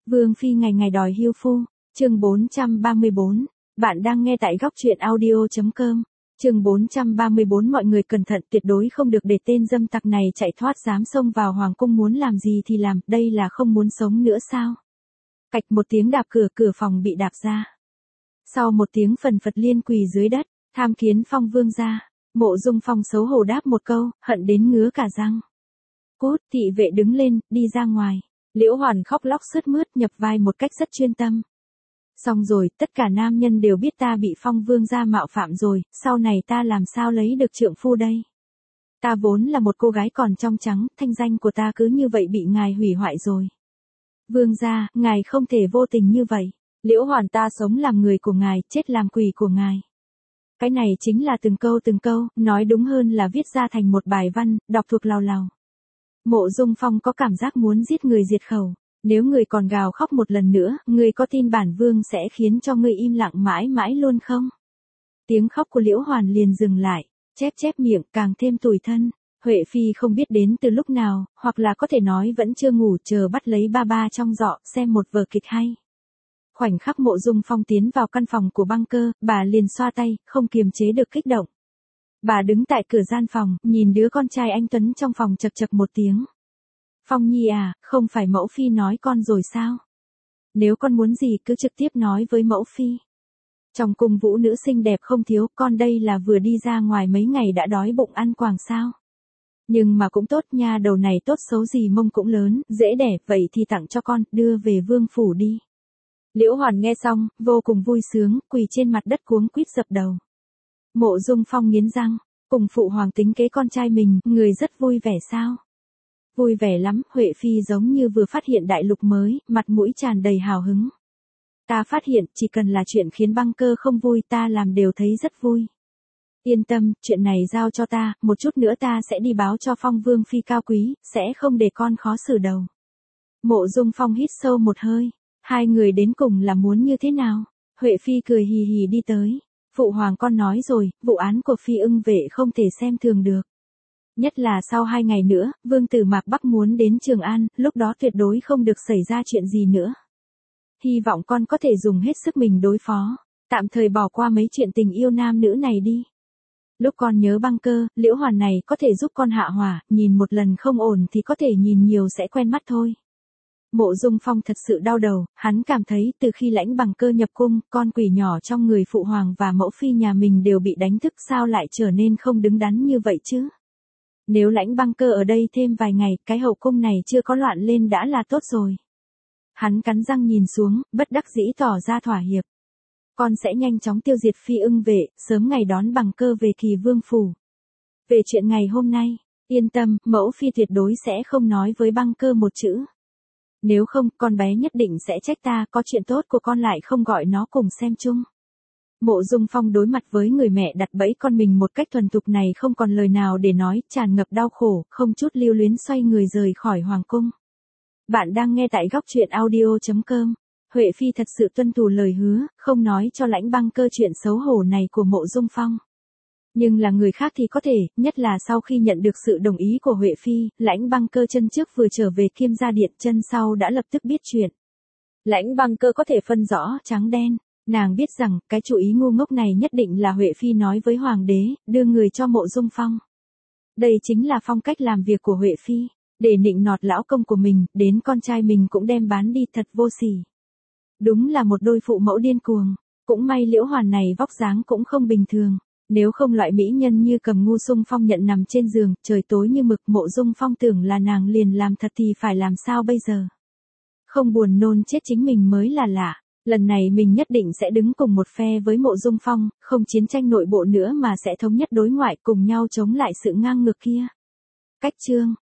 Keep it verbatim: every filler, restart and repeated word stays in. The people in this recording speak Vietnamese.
Vương phi ngày ngày đòi hưu phu, chương bốn trăm ba mươi bốn, bạn đang nghe tại góc truyện audio.com, chương bốn trăm ba mươi bốn mọi người cẩn thận tuyệt đối không được để tên dâm tặc này chạy thoát dám xông vào hoàng cung muốn làm gì thì làm, đây là không muốn sống nữa sao? Cạch một tiếng đạp cửa, cửa phòng bị đạp ra. Sau một tiếng phần phật liên quỳ dưới đất, tham kiến Phong vương gia, Mộ Dung Phong xấu hổ đáp một câu, hận đến ngứa cả răng. Cút, thị vệ đứng lên, đi ra ngoài. Liễu Hoàn khóc lóc sướt mướt nhập vai một cách rất chuyên tâm. Xong rồi, tất cả nam nhân đều biết ta bị Phong vương gia mạo phạm rồi, sau này ta làm sao lấy được trượng phu đây? Ta vốn là một cô gái còn trong trắng, thanh danh của ta cứ như vậy bị ngài hủy hoại rồi. Vương gia, ngài không thể vô tình như vậy. Liễu Hoàn, ta sống làm người của ngài, chết làm quỷ của ngài. Cái này chính là từng câu từng câu, nói đúng hơn là viết ra thành một bài văn, đọc thuộc lào lào. Mộ Dung Phong có cảm giác muốn giết người diệt khẩu. Nếu người còn gào khóc một lần nữa, người có tin bản vương sẽ khiến cho người im lặng mãi mãi luôn không? Tiếng khóc của Liễu Hoàn liền dừng lại, chép chép miệng càng thêm tủi thân. Huệ Phi không biết đến từ lúc nào, hoặc là có thể nói vẫn chưa ngủ chờ bắt lấy ba ba trong giỏ xem một vở kịch hay. Khoảnh khắc Mộ Dung Phong tiến vào căn phòng của băng cơ, bà liền xoa tay, không kiềm chế được kích động. Bà đứng tại cửa gian phòng, nhìn đứa con trai anh Tuấn trong phòng chật chật một tiếng. Phong Nhi à, không phải mẫu phi nói con rồi sao? Nếu con muốn gì cứ trực tiếp nói với mẫu phi. Trong cung vũ nữ xinh đẹp không thiếu, con đây là vừa đi ra ngoài mấy ngày đã đói bụng ăn quàng sao? Nhưng mà cũng tốt nha, đầu này tốt xấu gì mông cũng lớn, dễ đẻ, vậy thì tặng cho con, đưa về vương phủ đi. Liễu Hoàn nghe xong, vô cùng vui sướng, quỳ trên mặt đất cuống quýt dập đầu. Mộ Dung Phong nghiến răng, cùng phụ hoàng tính kế con trai mình, người rất vui vẻ sao? Vui vẻ lắm, Huệ Phi giống như vừa phát hiện đại lục mới, mặt mũi tràn đầy hào hứng. Ta phát hiện, chỉ cần là chuyện khiến băng cơ không vui ta làm đều thấy rất vui. Yên tâm, chuyện này giao cho ta, một chút nữa ta sẽ đi báo cho Phong Vương Phi cao quý, sẽ không để con khó xử đầu. Mộ Dung Phong hít sâu một hơi, hai người đến cùng là muốn như thế nào? Huệ Phi cười hì hì đi tới. Phụ hoàng con nói rồi, vụ án của Phi Ưng Vệ không thể xem thường được. Nhất là sau hai ngày nữa, Vương tử Mạc Bắc muốn đến Trường An, lúc đó tuyệt đối không được xảy ra chuyện gì nữa. Hy vọng con có thể dùng hết sức mình đối phó, tạm thời bỏ qua mấy chuyện tình yêu nam nữ này đi. Lúc con nhớ băng cơ, Liễu Hoàn này có thể giúp con hạ hỏa, nhìn một lần không ổn thì có thể nhìn nhiều sẽ quen mắt thôi. Mộ Dung Phong thật sự đau đầu, hắn cảm thấy từ khi Lãnh Bằng Cơ nhập cung, con quỷ nhỏ trong người phụ hoàng và mẫu phi nhà mình đều bị đánh thức, sao lại trở nên không đứng đắn như vậy chứ? Nếu Lãnh Băng Cơ ở đây thêm vài ngày, cái hậu cung này chưa có loạn lên đã là tốt rồi. Hắn cắn răng nhìn xuống, bất đắc dĩ tỏ ra thỏa hiệp. Con sẽ nhanh chóng tiêu diệt Phi Ưng Vệ, sớm ngày đón Bằng Cơ về Kỳ Vương phủ. Về chuyện ngày hôm nay, yên tâm, mẫu phi tuyệt đối sẽ không nói với Băng Cơ một chữ. Nếu không, con bé nhất định sẽ trách ta, có chuyện tốt của con lại không gọi nó cùng xem chung. Mộ Dung Phong đối mặt với người mẹ đặt bẫy con mình một cách thuần thục này không còn lời nào để nói, tràn ngập đau khổ, không chút lưu luyến xoay người rời khỏi hoàng cung. Bạn đang nghe tại góc truyện audio.com. Huệ Phi thật sự tuân thủ lời hứa, không nói cho Lãnh Băng Cơ chuyện xấu hổ này của Mộ Dung Phong. Nhưng là người khác thì có thể, nhất là sau khi nhận được sự đồng ý của Huệ Phi, Lãnh Băng Cơ chân trước vừa trở về Kiêm Gia Điện, chân sau đã lập tức biết chuyện. Lãnh Băng Cơ có thể phân rõ trắng đen, nàng biết rằng cái chủ ý ngu ngốc này nhất định là Huệ Phi nói với hoàng đế, đưa người cho Mộ Dung Phong. Đây chính là phong cách làm việc của Huệ Phi, để nịnh nọt lão công của mình, đến con trai mình cũng đem bán đi, thật vô sỉ. Đúng là một đôi phụ mẫu điên cuồng, cũng may Liễu Hoàn này vóc dáng cũng không bình thường. Nếu không loại mỹ nhân như Cầm Ngu Sung Phong nhận nằm trên giường, trời tối như mực, Mộ Dung Phong tưởng là nàng liền làm thật thì phải làm sao bây giờ? Không buồn nôn chết chính mình mới là lạ, lần này mình nhất định sẽ đứng cùng một phe với Mộ Dung Phong, không chiến tranh nội bộ nữa mà sẽ thống nhất đối ngoại cùng nhau chống lại sự ngang ngược kia. Cách chương